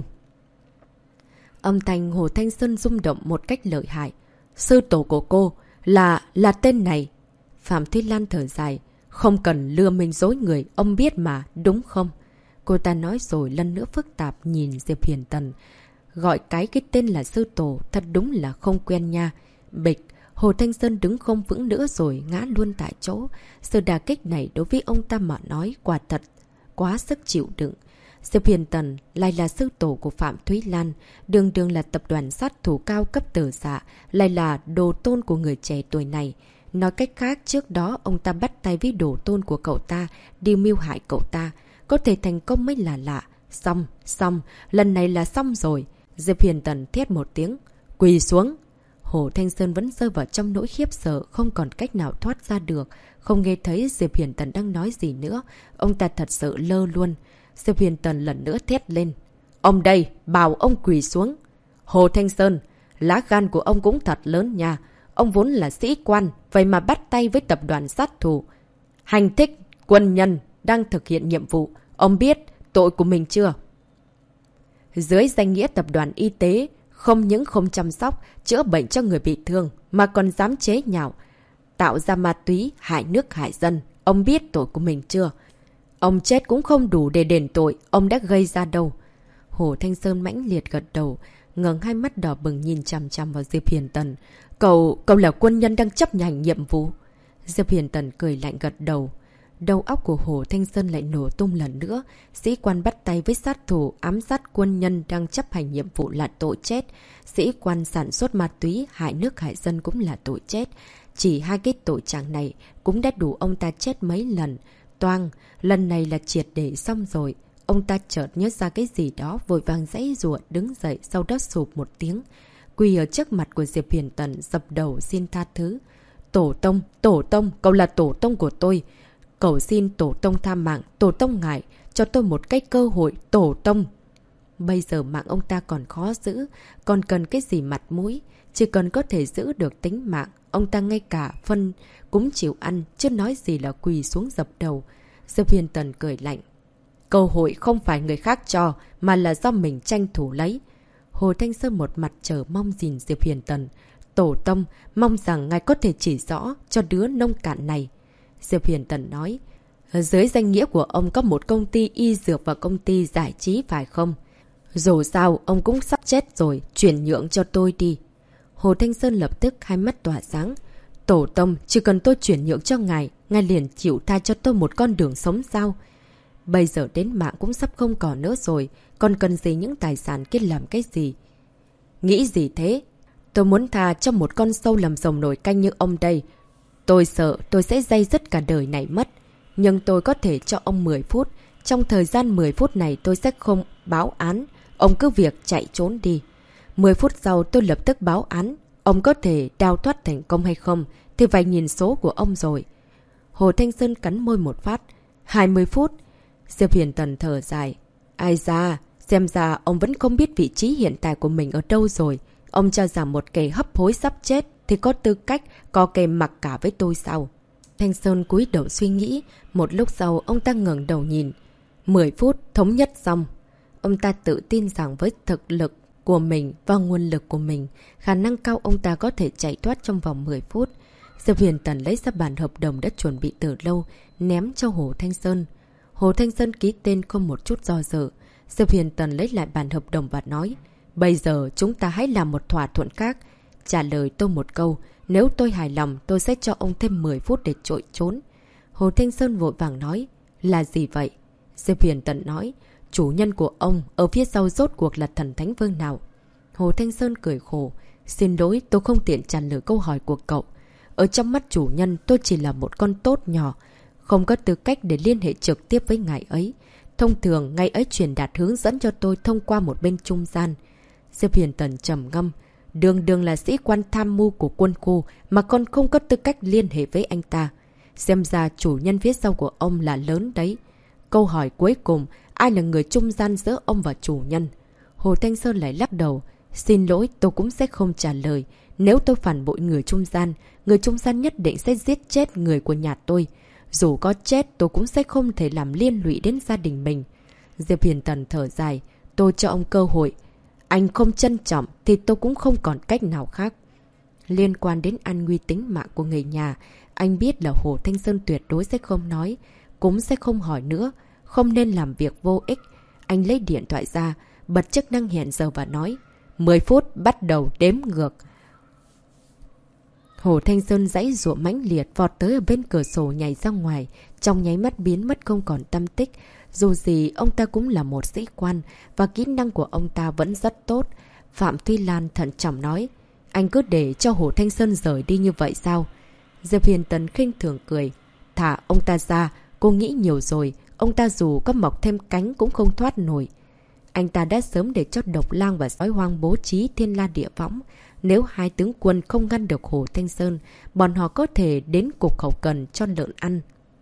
Âm thanh Hồ Thanh Sơn rung động một cách lợi hại. Sư tổ của cô là tên này. Phạm Thúy Lan thở dài. Không cần lừa mình dối người, ông biết mà, đúng không? Cô ta nói rồi lần nữa phức tạp nhìn Diệp Hiền Tần. Gọi cái tên là sư tổ, thật đúng là không quen nha. Bịch, Hồ Thanh Sơn đứng không vững nữa rồi ngã luôn tại chỗ. Sự đả kích này đối với ông ta mà nói quả thật quá sức chịu đựng. Diệp Hiền Tần lại là sư tổ của Phạm Thúy Lan, đường đường là tập đoàn sát thủ cao cấp Từ Dạ, lại là đồ tôn của người trẻ tuổi này. Nói cách khác, trước đó ông ta bắt tay với đồ tôn của cậu ta, đi mưu hại cậu ta. Có thể thành công mới là lạ. Xong, lần này là xong rồi. Diệp Hiền Tần thét một tiếng. Quỳ xuống. Hồ Thanh Sơn vẫn rơi vào trong nỗi khiếp sợ, không còn cách nào thoát ra được. Không nghe thấy Diệp Hiền Tần đang nói gì nữa. Ông ta thật sự lơ luôn. Diệp Hiền Tần lần nữa thét lên. Ông đây, bảo ông quỳ xuống. Hồ Thanh Sơn, lá gan của ông cũng thật lớn nha. Ông vốn là sĩ quan, vậy mà bắt tay với tập đoàn sát thủ. Hành thích quân nhân đang thực hiện nhiệm vụ. Ông biết tội của mình chưa? Dưới danh nghĩa tập đoàn y tế, không những không chăm sóc, chữa bệnh cho người bị thương, mà còn dám chế nhạo, tạo ra ma túy, hại nước hại dân. Ông biết tội của mình chưa? Ông chết cũng không đủ để đền tội ông đã gây ra đâu. Hồ Thanh Sơn mãnh liệt gật đầu, ngẩng hai mắt đỏ bừng nhìn chằm chằm vào Diệp Hiền Tần. Cậu là quân nhân đang chấp hành nhiệm vụ. Diệp Hiền Tần cười lạnh gật đầu. Đầu óc của Hồ Thanh Sơn lại nổ tung lần nữa. Sĩ quan bắt tay với sát thủ ám sát quân nhân đang chấp hành nhiệm vụ là tội chết. Sĩ quan sản xuất ma túy hại nước hại dân cũng là tội chết. Chỉ hai cái tội trạng này cũng đã đủ ông ta chết mấy lần. Toang, lần này là triệt để xong rồi. Ông ta chợt nhớ ra cái gì đó, vội vàng giãy giụa đứng dậy, sau đó sụp một tiếng. Quỳ ở trước mặt của Diệp Hiền Tần, dập đầu xin tha thứ. Tổ tông, cậu là tổ tông của tôi. Cầu xin tổ tông tha mạng, tổ tông ngại, cho tôi một cái cơ hội, tổ tông. Bây giờ mạng ông ta còn khó giữ, còn cần cái gì mặt mũi. Chỉ cần có thể giữ được tính mạng, ông ta ngay cả phân cũng chịu ăn, chứ nói gì là quỳ xuống dập đầu. Diệp Hiền Tần cười lạnh. Cơ hội không phải người khác cho, mà là do mình tranh thủ lấy. Hồ Thanh Sơn một mặt chờ mong nhìn Diệp Hiền Tần. Tổ tông, mong rằng ngài có thể chỉ rõ cho đứa nông cạn này. Diệp Hiền Tần nói. Dưới danh nghĩa của ông có một công ty y dược và công ty giải trí phải không? Dù sao, ông cũng sắp chết rồi, chuyển nhượng cho tôi đi. Hồ Thanh Sơn lập tức hai mắt tỏa sáng. Tổ tông, chỉ cần tôi chuyển nhượng cho ngài liền chịu tha cho tôi một con đường sống sao? Bây giờ đến mạng cũng sắp không còn nữa rồi, còn cần gì những tài sản kia làm cái gì? Nghĩ gì thế? Tôi muốn tha cho một con sâu làm rồng nổi canh như ông đây. Tôi sợ tôi sẽ day dứt cả đời này mất. Nhưng tôi có thể cho ông 10 phút. Trong thời gian 10 phút này tôi sẽ không báo án. Ông cứ việc chạy trốn đi. 10 phút sau tôi lập tức báo án. Ông có thể đào thoát thành công hay không thì phải nhìn số của ông rồi. Hồ Thanh Sơn cắn môi một phát. 20 phút. Diệp Hiền Tần thở dài. Ai da, xem ra ông vẫn không biết vị trí hiện tại của mình ở đâu rồi. Ông cho rằng một kẻ hấp hối sắp chết thì có tư cách có kẻ mặc cả với tôi sao? Thanh Sơn cúi đầu suy nghĩ. Một lúc sau ông ta ngẩng đầu nhìn. 10 phút thống nhất xong. Ông ta tự tin rằng với thực lực của mình và nguồn lực của mình, khả năng cao ông ta có thể chạy thoát trong vòng 10 phút. Diệp Huyền Tần lấy ra bản hợp đồng đã chuẩn bị từ lâu, ném cho Hồ Thanh Sơn. Hồ Thanh Sơn ký tên không một chút do dự. Diệp Huyền Tần lấy lại bản hợp đồng và nói, bây giờ chúng ta hãy làm một thỏa thuận khác. Trả lời tôi một câu, nếu tôi hài lòng tôi sẽ cho ông thêm 10 phút để trội trốn. Hồ Thanh Sơn vội vàng nói, là gì vậy? Diệp Huyền Tần nói, chủ nhân của ông ở phía sau rốt cuộc là thần thánh vương nào? Hồ Thanh Sơn cười khổ, xin lỗi tôi không tiện trả lời câu hỏi của cậu. Ở trong mắt chủ nhân tôi chỉ là một con tốt nhỏ, không có tư cách để liên hệ trực tiếp với ngài ấy. Thông thường ngài ấy truyền đạt hướng dẫn cho tôi thông qua một bên trung gian. Diệp Huyền Tần trầm ngâm, đường là sĩ quan tham mưu của quân khu mà con không có tư cách liên hệ với anh ta. Xem ra chủ nhân phía sau của ông là lớn đấy. Câu hỏi cuối cùng, ai là người trung gian giữa ông và chủ nhân? Hồ Thanh Sơn lại lắc đầu, xin lỗi tôi cũng sẽ không trả lời. Nếu tôi phản bội người trung gian nhất định sẽ giết chết người của nhà tôi. Dù có chết tôi cũng sẽ không thể làm liên lụy đến gia đình mình. Diệp Huyền Tần thở dài, tôi cho ông cơ hội. Anh không trân trọng thì tôi cũng không còn cách nào khác. Liên quan đến an nguy tính mạng của người nhà, anh biết là Hồ Thanh Sơn tuyệt đối sẽ không nói, cũng sẽ không hỏi nữa, không nên làm việc vô ích. Anh lấy điện thoại ra, bật chức năng hẹn giờ và nói, 10 phút bắt đầu đếm ngược. Hồ Thanh Sơn giãy giụa mãnh liệt vọt tới ở bên cửa sổ nhảy ra ngoài, trong nháy mắt biến mất không còn tăm tích. Dù gì ông ta cũng là một sĩ quan và kỹ năng của ông ta vẫn rất tốt. Phạm Thuy Lan thận trọng nói, anh cứ để cho Hồ Thanh Sơn rời đi như vậy sao? Diệp Huyền Tần khinh thường cười, thả ông ta ra, cô nghĩ nhiều rồi, ông ta dù có mọc thêm cánh cũng không thoát nổi. Anh ta đã sớm để cho Độc Lang và Sói Hoang bố trí Thiên La Địa Võng. Nếu hai tướng quân không ngăn được Hồ Thanh Sơn, bọn họ có thể đến cục hậu cần cho lợn ăn.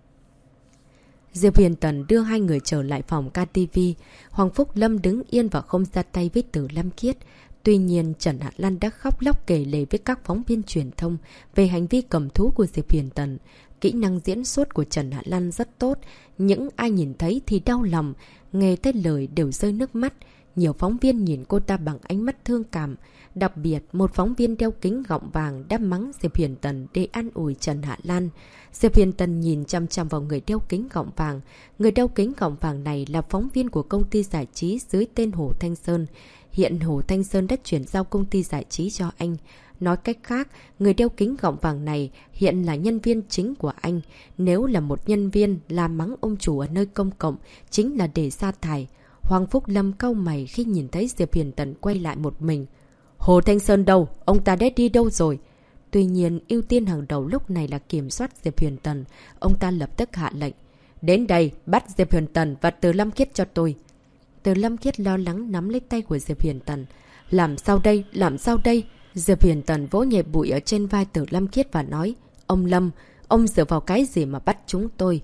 Diệp Huyền Tần đưa hai người trở lại phòng KTV. Hoàng Phúc Lâm đứng yên và không ra tay với Từ Lam Khiết. Tuy nhiên, Trần Hạ Lan đã khóc lóc kể lể với các phóng viên truyền thông về hành vi cầm thú của Diệp Huyền Tần. Kỹ năng diễn xuất của Trần Hạ Lan rất tốt. Những ai nhìn thấy thì đau lòng, nghe tới lời đều rơi nước mắt. Nhiều phóng viên nhìn cô ta bằng ánh mắt thương cảm. Đặc biệt, một phóng viên đeo kính gọng vàng đã mắng Diệp Huyền Tần để an ủi Trần Hạ Lan. Diệp Huyền Tần nhìn chăm chăm vào người đeo kính gọng vàng. Người đeo kính gọng vàng này là phóng viên của công ty giải trí dưới tên Hồ Thanh Sơn. Hiện Hồ Thanh Sơn đã chuyển giao công ty giải trí cho anh. Nói cách khác, người đeo kính gọng vàng này hiện là nhân viên chính của anh. Nếu là một nhân viên làm mắng ông chủ ở nơi công cộng, chính là để sa thải. Hoàng Phúc Lâm cau mày khi nhìn thấy Diệp Huyền Tần quay lại một mình. Hồ Thanh Sơn đâu? Ông ta đã đi đâu rồi? Tuy nhiên, ưu tiên hàng đầu lúc này là kiểm soát Diệp Huyền Tần. Ông ta lập tức hạ lệnh. Đến đây, bắt Diệp Huyền Tần và Từ Lam Khiết cho tôi. Từ Lam Khiết lo lắng nắm lấy tay của Diệp Huyền Tần. Làm sao đây? Làm sao đây? Diệp Huyền Tần vỗ nhẹ bụi ở trên vai Từ Lam Khiết và nói. Ông Lâm, ông dựa vào cái gì mà bắt chúng tôi?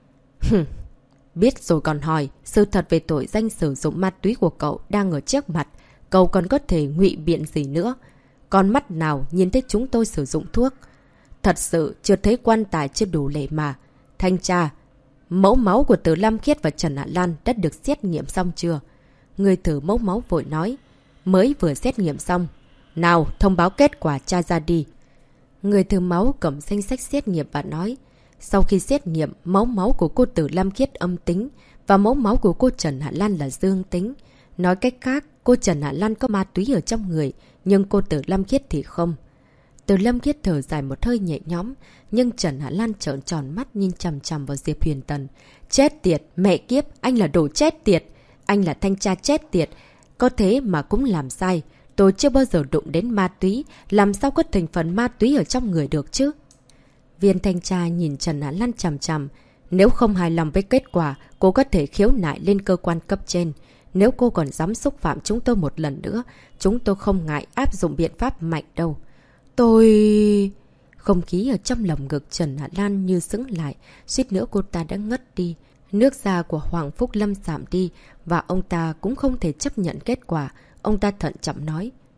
Biết rồi còn hỏi. Sự thật về tội danh sử dụng ma túy của cậu đang ở trước mặt. Cậu còn có thể ngụy biện gì nữa? Con mắt nào nhìn thấy chúng tôi sử dụng thuốc? Thật sự chưa thấy quan tài chưa đủ lệ mà. Thanh tra, mẫu máu của Từ Lam Khiết và Trần Hạ Lan đã được xét nghiệm xong chưa? Người thử mẫu máu vội nói. Mới vừa xét nghiệm xong. Nào, thông báo kết quả tra ra đi. Người thử máu cầm danh sách xét nghiệm và nói. Sau khi xét nghiệm, mẫu máu của cô Từ Lam Khiết âm tính và mẫu máu của cô Trần Hạ Lan là dương tính. Nói cách khác, cô Trần Hạ Lan có ma túy ở trong người, nhưng cô Từ Lam Khiết thì không. Từ Lam Khiết thở dài một hơi nhẹ nhõm, nhưng Trần Hạ Lan trợn tròn mắt nhìn chằm chằm vào Diệp Huyền Tần. Chết tiệt, mẹ kiếp, anh là đồ chết tiệt. Anh là thanh tra chết tiệt. Có thế mà cũng làm sai. Tôi chưa bao giờ đụng đến ma túy, làm sao có thành phần ma túy ở trong người được chứ? Viên thanh tra nhìn Trần Hạ Lan chằm chằm. Nếu không hài lòng với kết quả, cô có thể khiếu nại lên cơ quan cấp trên. Nếu cô còn dám xúc phạm chúng tôi một lần nữa, chúng tôi không ngại áp dụng biện pháp mạnh đâu. Tôi... Không khí ở trong lồng ngực Trần Hạ Lan như sững lại, suýt nữa cô ta đã ngất đi. Nước da của Hoàng Phúc Lâm giảm đi và ông ta cũng không thể chấp nhận kết quả. Ông ta thận trọng nói,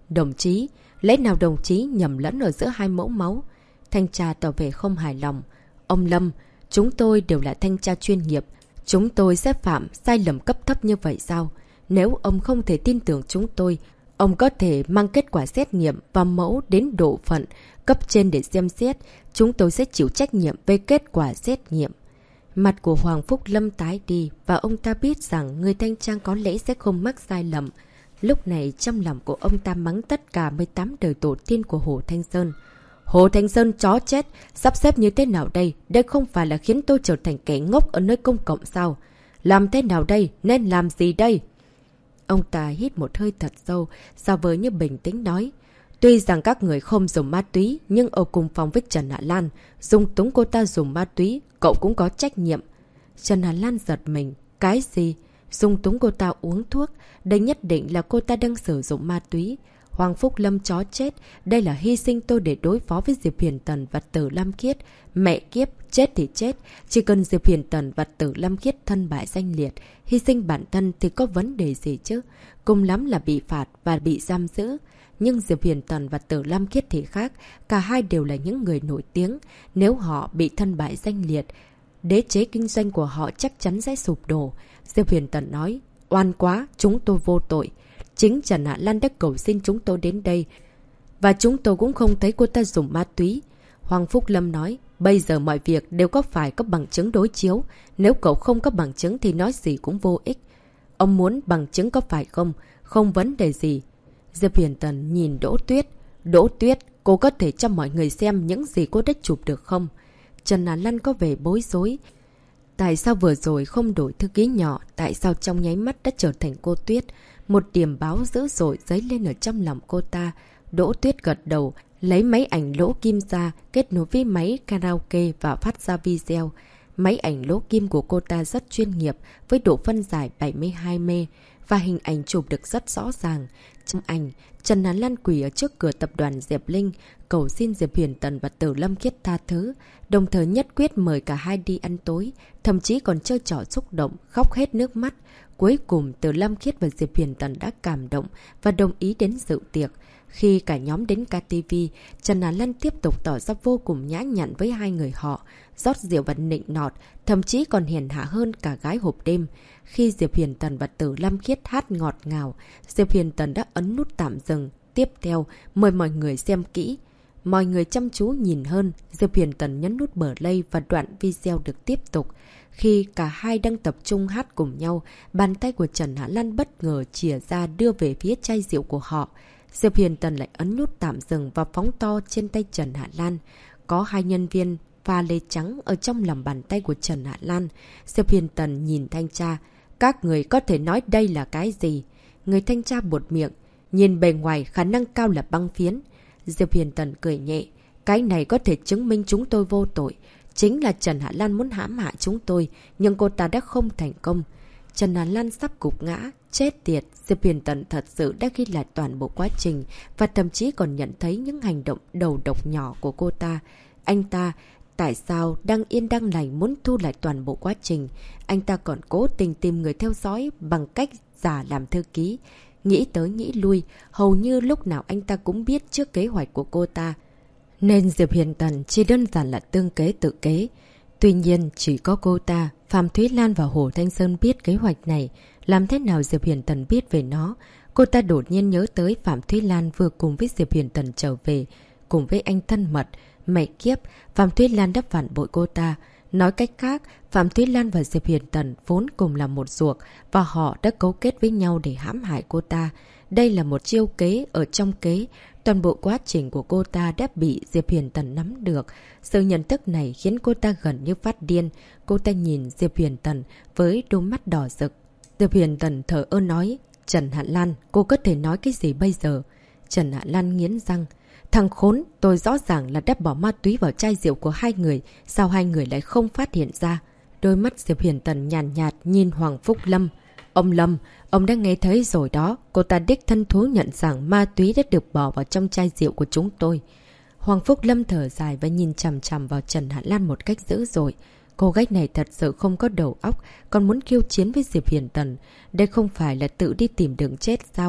Đồng chí, lẽ nào đồng chí nhầm lẫn ở giữa hai mẫu máu? Thanh tra tỏ vẻ không hài lòng. Ông Lâm, chúng tôi đều là thanh tra chuyên nghiệp. Chúng tôi sẽ phạm sai lầm cấp thấp như vậy sao? Nếu ông không thể tin tưởng chúng tôi, ông có thể mang kết quả xét nghiệm và mẫu đến độ phận cấp trên để xem xét. Chúng tôi sẽ chịu trách nhiệm về kết quả xét nghiệm. Mặt của Hoàng Phúc Lâm tái đi và ông ta biết rằng người thanh tra có lẽ sẽ không mắc sai lầm. Lúc này trong lòng của ông ta mắng tất cả 18 đời tổ tiên của Hồ Thanh Sơn. Hồ Thanh Sơn chó chết, sắp xếp như thế nào đây? Đây không phải là khiến tôi trở thành kẻ ngốc ở nơi công cộng sao? Làm thế nào đây? Nên làm gì đây? Ông ta hít một hơi thật sâu, sao với như bình tĩnh nói. Tuy rằng các người không dùng ma túy, nhưng ở cùng phòng với Trần Hạ Lan, dung túng cô ta dùng ma túy, cậu cũng có trách nhiệm. Trần Hạ Lan giật mình. Cái gì? Dung túng cô ta uống thuốc, đây nhất định là cô ta đang sử dụng ma túy. Hoàng Phúc Lâm chó chết, đây là hy sinh tôi để đối phó với Diệp Hiền Tần và Tử Lam Khiết. Mẹ kiếp, chết thì chết, chỉ cần Diệp Hiền Tần và Tử Lam Khiết thân bại danh liệt, hy sinh bản thân thì có vấn đề gì chứ? Cùng lắm là bị phạt và bị giam giữ. Nhưng Diệp Hiền Tần và Tử Lam Khiết thì khác, cả hai đều là những người nổi tiếng. Nếu họ bị thân bại danh liệt, đế chế kinh doanh của họ chắc chắn sẽ sụp đổ. Diệp Hiền Tần nói, oan quá, chúng tôi vô tội. Chính Trần Hạ Lan đã cầu xin chúng tôi đến đây. Và chúng tôi cũng không thấy cô ta dùng ma túy. Hoàng Phúc Lâm nói, bây giờ mọi việc đều phải có bằng chứng đối chiếu. Nếu cậu không có bằng chứng thì nói gì cũng vô ích. Ông muốn bằng chứng có phải không? Không vấn đề gì. Diệp Hiền Tần nhìn Đỗ Tuyết. Đỗ Tuyết, cô có thể cho mọi người xem những gì cô đã chụp được không? Trần Hạ Lan có vẻ bối rối. Tại sao vừa rồi không đổi thư ký nhỏ? Tại sao trong nháy mắt đã trở thành cô Tuyết? Một điểm báo dữ dội dấy lên ở trong lòng cô ta. Đỗ Tuyết gật đầu, lấy máy ảnh lỗ kim ra, kết nối với máy karaoke và phát ra video. Máy ảnh lỗ kim của cô ta rất chuyên nghiệp, với độ phân giải 72M và hình ảnh chụp được rất rõ ràng. Trong ảnh, Trần Hạ Lan quỳ ở trước cửa tập đoàn Diệp Linh, cầu xin Diệp Hiền Tần và Tử Lâm Khiết tha thứ, đồng thời nhất quyết mời cả hai đi ăn tối, thậm chí còn chơi trò xúc động, khóc hết nước mắt. Cuối cùng, Tử Lâm Khiết và Diệp Hiền Tần đã cảm động và đồng ý đến dự tiệc. Khi cả nhóm đến KTV, Trần Hạ Lan tiếp tục tỏ ra vô cùng nhã nhặn với hai người họ, rót rượu và nịnh nọt, thậm chí còn hiền hạ hơn cả gái hộp đêm. Khi Diệp Hiền Tần và Tử Lam Khiết hát ngọt ngào, Diệp Hiền Tần đã ấn nút tạm dừng. Tiếp theo, mời mọi người xem kỹ. Mọi người chăm chú nhìn hơn, Diệp Hiền Tần nhấn nút play và đoạn video được tiếp tục. Khi cả hai đang tập trung hát cùng nhau, bàn tay của Trần Hạ Lan bất ngờ chìa ra đưa về phía chai rượu của họ. Diệp Hiền Tần lại ấn nút tạm dừng và phóng to trên tay Trần Hạ Lan. Có hai nhân viên pha lê trắng ở trong lòng bàn tay của Trần Hạ Lan. Diệp Hiền Tần nhìn thanh tra. Các người có thể nói đây là cái gì? Người thanh tra buột miệng. Nhìn bề ngoài khả năng cao là băng phiến. Diệp Hiền Tần cười nhẹ. Cái này có thể chứng minh chúng tôi vô tội. Chính là Trần Hạ Lan muốn hãm hại chúng tôi, nhưng cô ta đã không thành công. Trần Hạ Lan sắp gục ngã. Chết tiệt, Diệp Hiền Tần thật sự đã ghi lại toàn bộ quá trình và thậm chí còn nhận thấy những hành động đầu độc nhỏ của cô ta. Anh ta, tại sao đang yên đang lành muốn thu lại toàn bộ quá trình? Anh ta còn cố tình tìm người theo dõi bằng cách giả làm thư ký. Nghĩ tới nghĩ lui, hầu như lúc nào anh ta cũng biết trước kế hoạch của cô ta. Nên Diệp Hiền Tần chỉ đơn giản là tương kế tự kế. Tuy nhiên, chỉ có cô ta, Phạm Thúy Lan và Hồ Thanh Sơn biết kế hoạch này. Làm thế nào Diệp Hiền Tần biết về nó? Cô ta đột nhiên nhớ tới Phạm Thúy Lan vừa cùng với Diệp Hiền Tần trở về, cùng với anh thân mật. Mẹ kiếp, Phạm Thúy Lan đã phản bội cô ta. Nói cách khác, Phạm Thúy Lan và Diệp Hiền Tần vốn cùng là một ruột và họ đã cấu kết với nhau để hãm hại cô ta. Đây là một chiêu kế ở trong kế. Toàn bộ quá trình của cô ta đã bị Diệp Hiền Tần nắm được. Sự nhận thức này khiến cô ta gần như phát điên. Cô ta nhìn Diệp Hiền Tần với đôi mắt đỏ rực. Diệp Hiền Tần thở ơ nói, Trần Hạ Lan, cô có thể nói cái gì bây giờ? Trần Hạ Lan nghiến răng. Thằng khốn, tôi rõ ràng là đã bỏ ma túy vào chai rượu của hai người. Sao hai người lại không phát hiện ra? Đôi mắt Diệp Hiền Tần nhàn nhạt nhìn Hoàng Phúc Lâm. Ông Lâm, ông đã nghe thấy rồi đó. Cô ta đích thân thú nhận rằng ma túy đã được bỏ vào trong chai rượu của chúng tôi. Hoàng Phúc Lâm thở dài và nhìn chằm chằm vào Trần Hạ Lan một cách dữ dội. Cô gái này thật sự không có đầu óc, còn muốn khiêu chiến với Diệp Hiền Tần. Đây không phải là tự đi tìm đường chết sao?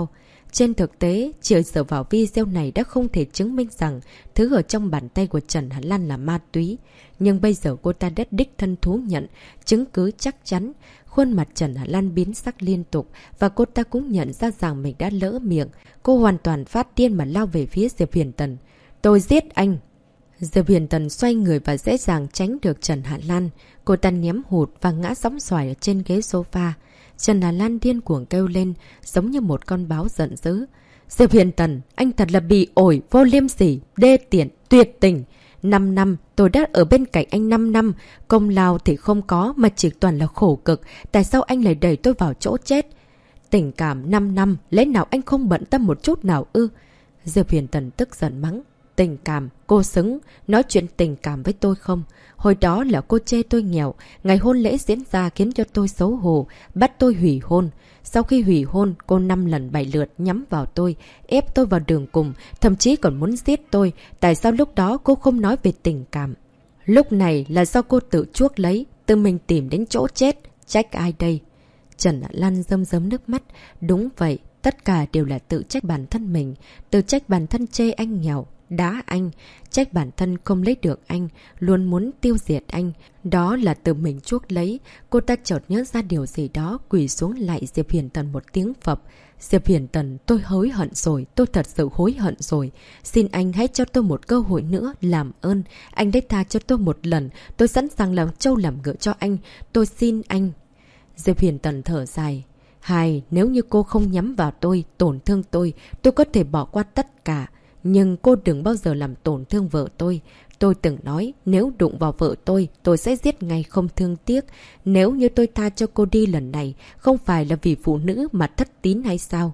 Trên thực tế, chỉ dựa vào video này đã không thể chứng minh rằng thứ ở trong bàn tay của Trần Hạ Lan là ma túy. Nhưng bây giờ cô ta đã đích thân thú nhận, chứng cứ chắc chắn. Khuôn mặt Trần Hạ Lan biến sắc liên tục và cô ta cũng nhận ra rằng mình đã lỡ miệng. Cô hoàn toàn phát điên mà lao về phía Diệp Huyền Tần. Tôi giết anh! Diệp Huyền Tần xoay người và dễ dàng tránh được Trần Hạ Lan. Cô ta ném hụt và ngã sóng xoài ở trên ghế sofa. Trần Hạ Lan điên cuồng kêu lên, giống như một con báo giận dữ. Diệp Huyền Tần, anh thật là bị ổi, vô liêm sỉ, đê tiện, tuyệt tình. 5 năm, tôi đã ở bên cạnh anh 5 năm. Công lao thì không có mà chỉ toàn là khổ cực. Tại sao anh lại đẩy tôi vào chỗ chết? Tình cảm 5 năm, lẽ nào anh không bận tâm một chút nào ư? Diệp Huyền Tần tức giận mắng. Tình cảm, cô xứng nói chuyện tình cảm với tôi không? Hồi đó là cô chê tôi nghèo, ngày hôn lễ diễn ra khiến cho tôi xấu hổ, bắt tôi hủy hôn. Sau khi hủy hôn, cô 5 lần 7 lượt nhắm vào tôi, ép tôi vào đường cùng, thậm chí còn muốn giết tôi. Tại sao lúc đó cô không nói về tình cảm? Lúc này là do cô tự chuốc lấy, tự mình tìm đến chỗ chết. Trách ai đây? Trần Hạ Lan rơm rớm nước mắt. Đúng vậy, tất cả đều là tự trách bản thân mình, tự trách bản thân chê anh nghèo, đá anh, trách bản thân không lấy được anh, luôn muốn tiêu diệt anh. Đó là tự mình chuốc lấy. Cô ta chợt nhớ ra điều gì đó, quỳ xuống lại Diệp Huyền Tần một tiếng phập. Diệp Huyền Tần, tôi hối hận rồi, tôi thật sự hối hận rồi. Xin anh hãy cho tôi một cơ hội nữa, làm ơn. Anh hãy tha cho tôi một lần, tôi sẵn sàng làm trâu làm ngựa cho anh, tôi xin anh. Diệp Huyền Tần thở dài. Hai, nếu như cô không nhắm vào tôi, tổn thương tôi có thể bỏ qua tất cả. Nhưng cô đừng bao giờ làm tổn thương vợ tôi. Tôi từng nói nếu đụng vào vợ tôi sẽ giết ngay không thương tiếc. Nếu như tôi tha cho cô đi lần này, không phải là vì phụ nữ mà thất tín hay sao?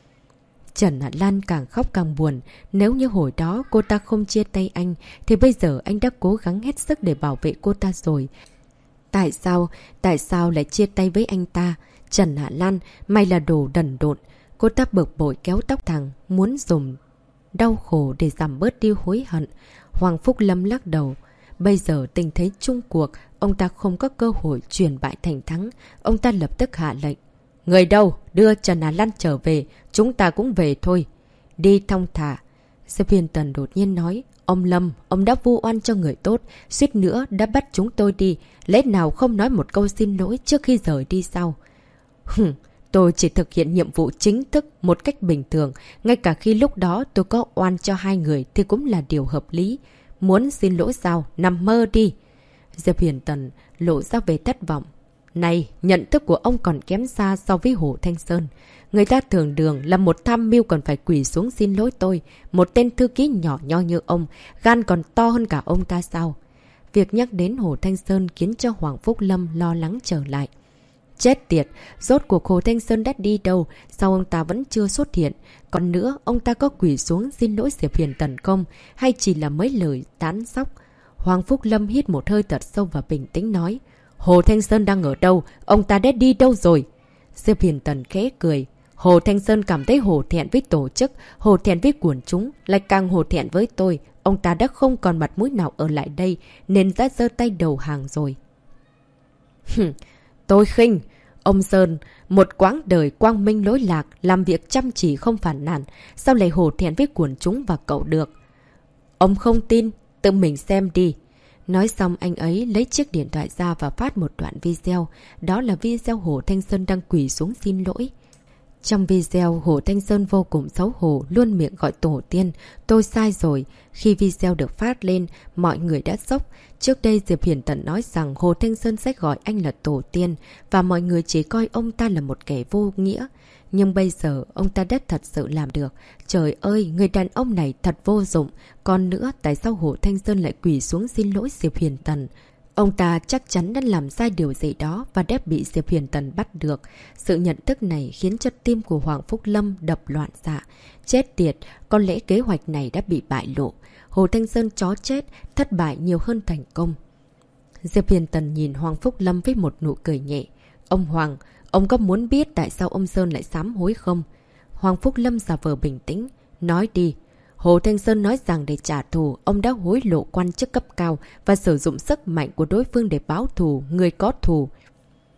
Trần Hạ Lan càng khóc càng buồn. Nếu như hồi đó cô ta không chia tay anh, thì bây giờ anh đã cố gắng hết sức để bảo vệ cô ta rồi. Tại sao lại chia tay với anh ta? Trần Hạ Lan, mày là đồ đần độn. Cô ta bực bội kéo tóc thằng, muốn dùng đau khổ để giảm bớt đi hối hận. Hoàng Phúc Lâm lắc đầu. Bây giờ tình thế chung cuộc, ông ta không có cơ hội chuyển bại thành thắng. Ông ta lập tức hạ lệnh. Người đâu? Đưa Trần Hạ Lan trở về. Chúng ta cũng về thôi. Đi thong thả. Diệp Huyền Tần đột nhiên nói. Ông Lâm, ông đã vu oan cho người tốt, suýt nữa đã bắt chúng tôi đi. Lẽ nào không nói một câu xin lỗi trước khi rời đi sao? Tôi chỉ thực hiện nhiệm vụ chính thức một cách bình thường. Ngay cả khi lúc đó tôi có oan cho hai người thì cũng là điều hợp lý. Muốn xin lỗi sao? Nằm mơ đi. Diệp Huyền Tần lộ ra về thất vọng. Này, nhận thức của ông còn kém xa so với Hồ Thanh Sơn. Người ta thường đường là một tham mưu còn phải quỳ xuống xin lỗi tôi. Một tên thư ký nhỏ nho như ông, gan còn to hơn cả ông ta sao? Việc nhắc đến Hồ Thanh Sơn khiến cho Hoàng Phúc Lâm lo lắng trở lại. Chết tiệt, rốt cuộc Hồ Thanh Sơn đã đi đâu, sao ông ta vẫn chưa xuất hiện? Còn nữa, ông ta có quỳ xuống xin lỗi Diệp Huyền Tần không? Hay chỉ là mấy lời tán sóc? Hoàng Phúc Lâm hít một hơi thật sâu và bình tĩnh nói. Hồ Thanh Sơn đang ở đâu? Ông ta đã đi đâu rồi? Diệp Huyền Tần khẽ cười. Hồ Thanh Sơn cảm thấy hổ thẹn với tổ chức, hổ thẹn với quần chúng, lại càng hổ thẹn với tôi. Ông ta đã không còn mặt mũi nào ở lại đây, nên đã giơ tay đầu hàng rồi. Tôi khinh. Ông Sơn, một quãng đời quang minh lỗi lạc, làm việc chăm chỉ không phản nàn, sao lại hổ thẹn với quần chúng và cậu được? Ông không tin, tự mình xem đi. Nói xong anh ấy lấy chiếc điện thoại ra và phát một đoạn video. Đó là video Hồ Thanh Sơn đang quỳ xuống xin lỗi. Trong video, Hồ Thanh Sơn vô cùng xấu hổ, luôn miệng gọi tổ tiên. Tôi sai rồi. Khi video được phát lên, mọi người đã sốc. Trước đây Diệp Huyền Tần nói rằng Hồ Thanh Sơn sẽ gọi anh là tổ tiên và mọi người chỉ coi ông ta là một kẻ vô nghĩa. Nhưng bây giờ ông ta đã thật sự làm được. Trời ơi, người đàn ông này thật vô dụng. Còn nữa, tại sao Hồ Thanh Sơn lại quỳ xuống xin lỗi Diệp Huyền Tần? Ông ta chắc chắn đã làm sai điều gì đó và đã bị Diệp Huyền Tần bắt được. Sự nhận thức này khiến cho tim của Hoàng Phúc Lâm đập loạn xạ. Chết tiệt, có lẽ kế hoạch này đã bị bại lộ. Hồ Thanh Sơn chó chết, thất bại nhiều hơn thành công. Diệp Huyền Tần nhìn Hoàng Phúc Lâm với một nụ cười nhẹ. Ông Hoàng, ông có muốn biết tại sao ông Sơn lại sám hối không? Hoàng Phúc Lâm giả vờ bình tĩnh. Nói đi. Hồ Thanh Sơn nói rằng để trả thù, ông đã hối lộ quan chức cấp cao và sử dụng sức mạnh của đối phương để báo thù người có thù.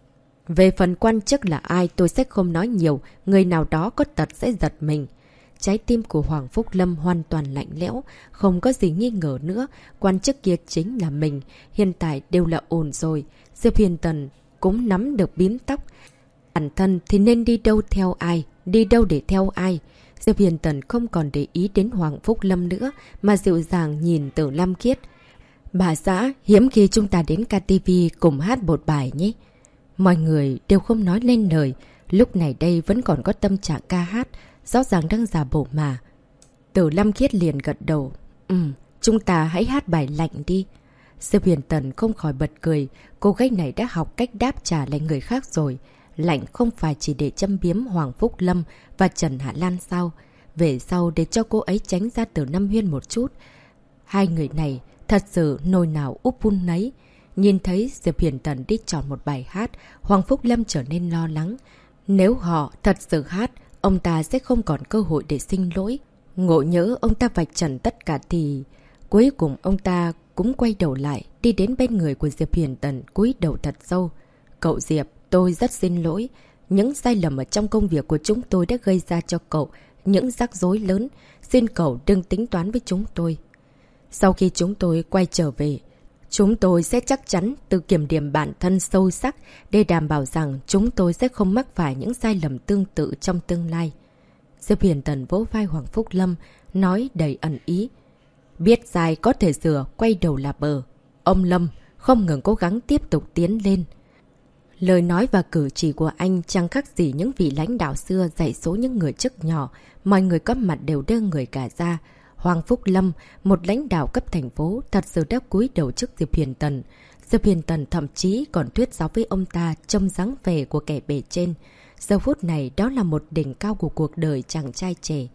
Về phần quan chức là ai tôi sẽ không nói nhiều, người nào đó có tật sẽ giật mình. Trái tim của Hoàng Phúc Lâm hoàn toàn lạnh lẽo, không có gì nghi ngờ nữa, quan chức kia chính là mình, hiện tại đều là ổn rồi. Diệp Huyền Tần cũng nắm được bím tóc. Bản thân thì nên đi đâu theo ai, đi đâu để theo ai. Diệp Huyền Tần không còn để ý đến Hoàng Phúc Lâm nữa, mà dịu dàng nhìn Tử Lam Khiết. Bà xã, hiếm khi chúng ta đến KTV cùng hát một bài nhé. Mọi người đều không nói lên lời, lúc này đây vẫn còn có tâm trạng ca hát, rõ ràng đang giả bộ mà. Tử Lam Khiết liền gật đầu. Chúng ta hãy hát bài Lạnh đi. Diệp Huyền Tần không khỏi bật cười, cô gái này đã học cách đáp trả lại người khác rồi. Lạnh không phải chỉ để châm biếm Hoàng Phúc Lâm và Trần Hạ Lan sao? Về sau để cho cô ấy tránh ra Tử Nam Huyên một chút. Hai người này thật sự nồi nào úp vun nấy. Nhìn thấy Diệp Huyền Tần đi chọn một bài hát, Hoàng Phúc Lâm trở nên lo lắng. Nếu họ thật sự hát, ông ta sẽ không còn cơ hội để xin lỗi. Ngộ nhỡ ông ta vạch trần tất cả thì... Cuối cùng ông ta cũng quay đầu lại, đi đến bên người của Diệp Huyền Tần, cúi đầu thật sâu. Cậu Diệp, tôi rất xin lỗi. Những sai lầm ở trong công việc của chúng tôi đã gây ra cho cậu những rắc rối lớn. Xin cậu đừng tính toán với chúng tôi. Sau khi chúng tôi quay trở về, chúng tôi sẽ chắc chắn tự kiểm điểm bản thân sâu sắc để đảm bảo rằng chúng tôi sẽ không mắc phải những sai lầm tương tự trong tương lai. Diệp Huyền Tần vỗ vai Hoàng Phúc Lâm, nói đầy ẩn ý. Biết sai có thể sửa, quay đầu là bờ. Ông Lâm không ngừng cố gắng tiếp tục tiến lên. Lời nói và cử chỉ của anh chẳng khác gì những vị lãnh đạo xưa dạy dỗ những người chức nhỏ. Mọi người có mặt đều đưa người cả ra. Hoàng Phúc Lâm, một lãnh đạo cấp thành phố, thật sự đã cúi đầu trước Diệp Huyền Tần. Diệp Huyền Tần thậm chí còn thuyết giáo với ông ta trông dáng vẻ của kẻ bề trên. Giờ phút này đó là một đỉnh cao của cuộc đời chàng trai trẻ.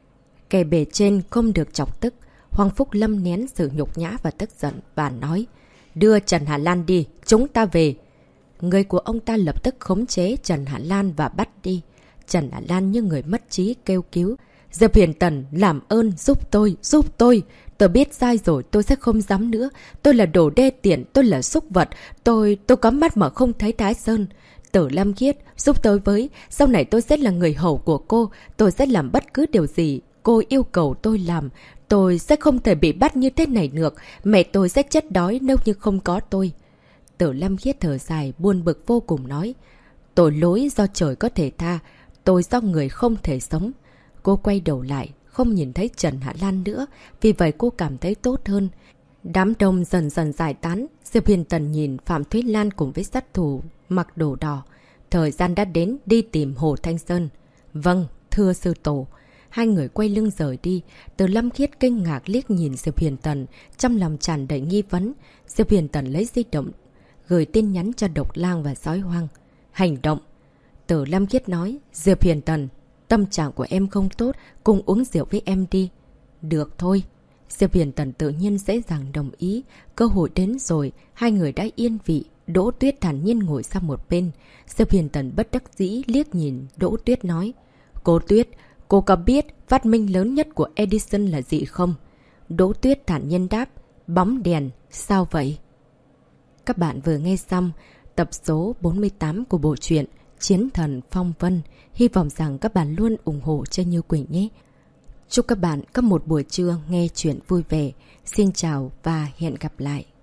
Kẻ bề trên không được chọc tức. Hoàng Phúc Lâm nén sự nhục nhã và tức giận và nói: Đưa Trần Hạ Lan đi, chúng ta về. Người của ông ta lập tức khống chế Trần Hạ Lan và bắt đi. Trần Hạ Lan như người mất trí kêu cứu. Diệp Huyền Tần, làm ơn, giúp tôi, giúp tôi. Tôi biết sai rồi, tôi sẽ không dám nữa. Tôi là đồ đê tiện, tôi là súc vật. Tôi có mắt mà không thấy Thái Sơn. Tử Lam Khiết, giúp tôi với. Sau này tôi sẽ là người hầu của cô. Tôi sẽ làm bất cứ điều gì cô yêu cầu tôi làm. Tôi sẽ không thể bị bắt như thế này được. Mẹ tôi sẽ chết đói nếu như không có tôi. Tử Lam Khiết thở dài, buồn bực vô cùng nói. Tội lỗi do trời có thể tha. Tôi do người không thể sống. Cô quay đầu lại, không nhìn thấy Trần Hạ Lan nữa. Vì vậy cô cảm thấy tốt hơn. Đám đông dần dần giải tán. Diệp Huyền Tần nhìn Phạm Thúy Lan cùng với sát thủ mặc đồ đỏ. Thời gian đã đến đi tìm Hồ Thanh Sơn. Vâng, thưa sư tổ. Hai người quay lưng rời đi. Từ Lâm Khiết kinh ngạc liếc nhìn Diệp Huyền Tần, trong lòng tràn đầy nghi vấn. Diệp Huyền Tần lấy di động, gửi tin nhắn cho Độc Lang và Sói Hoang. Hành động. Từ Lâm Khiết nói, Diệp Huyền Tần, tâm trạng của em không tốt, cùng uống rượu với em đi. Được thôi. Diệp Huyền Tần tự nhiên dễ dàng đồng ý. Cơ hội đến rồi, hai người đã yên vị. Đỗ Tuyết thản nhiên ngồi sang một bên. Diệp Huyền Tần bất đắc dĩ liếc nhìn Đỗ Tuyết nói. Cô Tuyết, cô có biết phát minh lớn nhất của Edison là gì không? Đỗ Tuyết thản nhiên đáp. Bóng đèn. Sao vậy? Các bạn vừa nghe xong tập số 48 của bộ truyện Chiến Thần Phong Vân. Hy vọng rằng các bạn luôn ủng hộ cho Như Quỳnh nhé. Chúc các bạn có một buổi trưa nghe chuyện vui vẻ. Xin chào và hẹn gặp lại.